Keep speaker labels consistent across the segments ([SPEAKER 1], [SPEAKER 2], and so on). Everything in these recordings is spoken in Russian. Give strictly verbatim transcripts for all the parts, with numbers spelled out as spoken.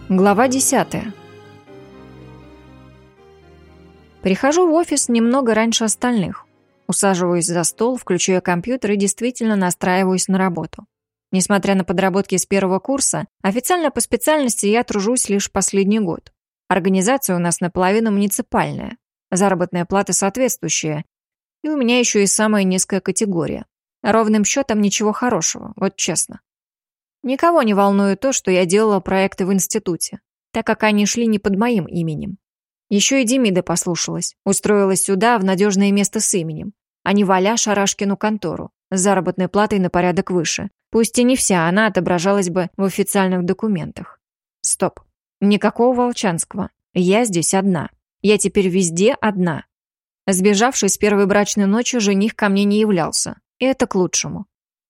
[SPEAKER 1] Глава десятая. Прихожу в офис немного раньше остальных. Усаживаюсь за стол, включаю компьютер и действительно настраиваюсь на работу. Несмотря на подработки с первого курса, официально по специальности я тружусь лишь последний год. Организация у нас наполовину муниципальная, заработная плата соответствующая, и у меня еще и самая низкая категория. Ровным счетом ничего хорошего, вот честно. Никого не волнует то, что я делала проекты в институте, так как они шли не под моим именем. Еще и Демида послушалась, устроилась сюда, в надежное место с именем, а не валя Шарашкину контору, с заработной платой на порядок выше. Пусть и не вся она отображалась бы в официальных документах. Стоп. Никакого Волчанского. Я здесь одна. Я теперь везде одна. Сбежавший с первой брачной ночи жених ко мне не являлся, и это к лучшему.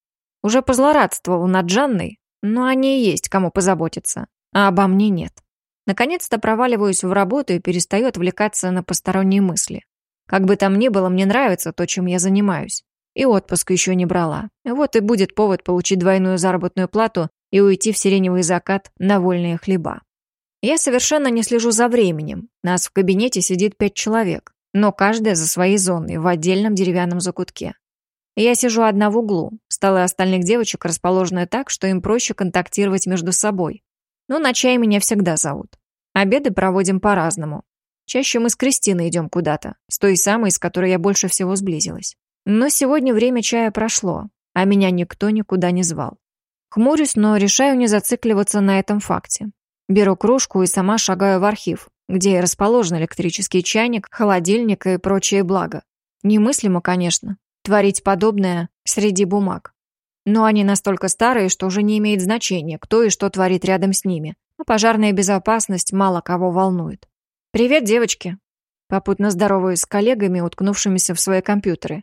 [SPEAKER 1] Уже позлорадствовал над Жанной, но о ней есть кому позаботиться, а обо мне нет. Наконец-то проваливаюсь в работу и перестаю отвлекаться на посторонние мысли. Как бы там ни было, мне нравится то, чем я занимаюсь. И отпуск еще не брала. Вот и будет повод получить двойную заработную плату и уйти в сиреневый закат на вольные хлеба. Я совершенно не слежу за временем. Нас в кабинете сидит пять человек, но каждая за своей зоной, в отдельном деревянном закутке. Я сижу одна в углу, столы остальных девочек расположены так, что им проще контактировать между собой. Но на чай меня всегда зовут. Обеды проводим по-разному. Чаще мы с Кристиной идем куда-то, с той самой, с которой я больше всего сблизилась. Но сегодня время чая прошло, а меня никто никуда не звал. Хмурюсь, но решаю не зацикливаться на этом факте. Беру кружку и сама шагаю в архив, где и расположен электрический чайник, холодильник и прочие блага. Немыслимо, конечно, творить подобное среди бумаг. Но они настолько старые, что уже не имеет значения, кто и что творит рядом с ними, а пожарная безопасность мало кого волнует. «Привет, девочки!» Попутно здороваюсь с коллегами, уткнувшимися в свои компьютеры.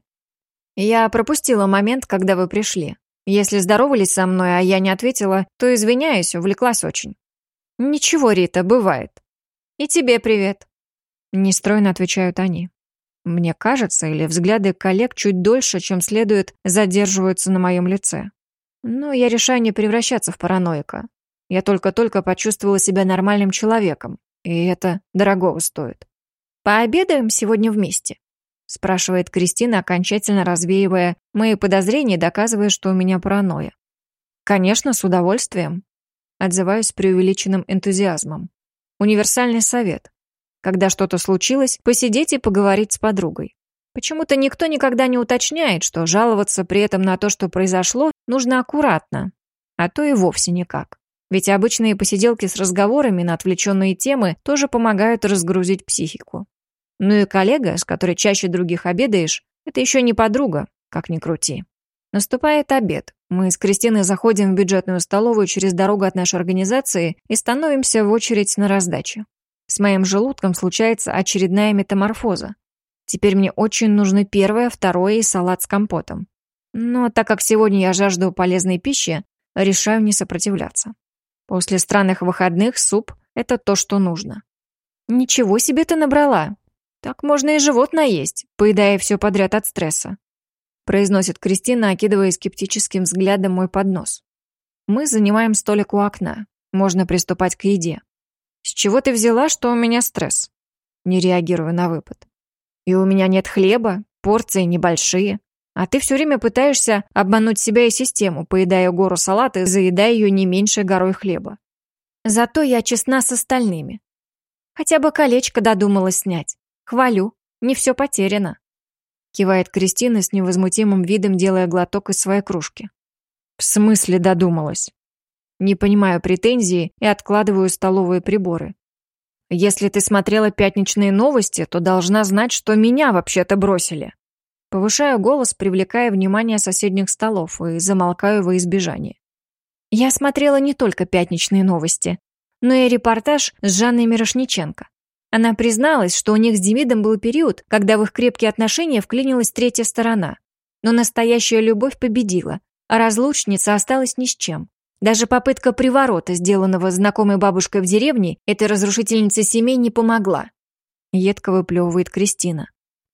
[SPEAKER 1] «Я пропустила момент, когда вы пришли. Если здоровались со мной, а я не ответила, то извиняюсь, увлеклась очень». «Ничего, Рита, бывает». «И тебе привет», — нестройно отвечают они. Мне кажется, или взгляды коллег чуть дольше, чем следует, задерживаются на моем лице. Но я решаю не превращаться в параноика. Я только-только почувствовала себя нормальным человеком, и это дорогого стоит. «Пообедаем сегодня вместе?» — спрашивает Кристина, окончательно развеивая мои подозрения, доказывая, что у меня паранойя. «Конечно, с удовольствием», — отзываюсь с преувеличенным энтузиазмом. «Универсальный совет. Когда что-то случилось, посидеть и поговорить с подругой. Почему-то никто никогда не уточняет, что жаловаться при этом на то, что произошло, нужно аккуратно, а то и вовсе никак. Ведь обычные посиделки с разговорами на отвлеченные темы тоже помогают разгрузить психику. Ну и коллега, с которой чаще других обедаешь, это еще не подруга, как ни крути. Наступает обед. Мы с Кристиной заходим в бюджетную столовую через дорогу от нашей организации и становимся в очередь на раздачу. С моим желудком случается очередная метаморфоза. Теперь мне очень нужны первое, второе и салат с компотом. Но так как сегодня я жажду полезной пищи, решаю не сопротивляться. После странных выходных суп – это то, что нужно. «Ничего себе ты набрала! Так можно и живот наесть, поедая все подряд от стресса», произносит Кристина, окидывая скептическим взглядом мой поднос. Мы занимаем столик у окна. Можно приступать к еде. «С чего ты взяла, что у меня стресс?» Не реагирую на выпад. «И у меня нет хлеба, порции небольшие. А ты все время пытаешься обмануть себя и систему, поедая гору салата и заедая ее не меньшей горой хлеба. Зато я честна с остальными. Хотя бы колечко додумалась снять. Хвалю, не все потеряно», кивает Кристина с невозмутимым видом, делая глоток из своей кружки. «В смысле додумалась?» Не понимаю претензии и откладываю столовые приборы. «Если ты смотрела пятничные новости, то должна знать, что меня вообще-то бросили». Повышаю голос, привлекая внимание соседних столов, и замолкаю во избежание. Я смотрела не только пятничные новости, но и репортаж с Жанной Мирошниченко. Она призналась, что у них с Демидом был период, когда в их крепкие отношения вклинилась третья сторона. Но настоящая любовь победила, а разлучница осталась ни с чем. Даже попытка приворота, сделанного знакомой бабушкой в деревне, этой разрушительнице семей не помогла. Едко выплевывает Кристина.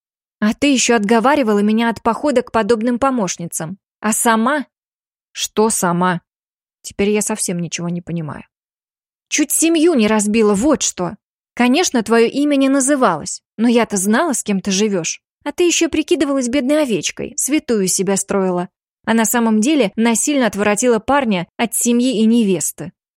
[SPEAKER 1] «А ты еще отговаривала меня от похода к подобным помощницам. А сама?» «Что сама?» Теперь я совсем ничего не понимаю. Чуть семью не разбила, вот что. Конечно, твое имя не называлось, но я-то знала, с кем ты живешь. А ты еще прикидывалась бедной овечкой, святую себя строила. А на самом деле насильно отворотила парня от семьи и невесты.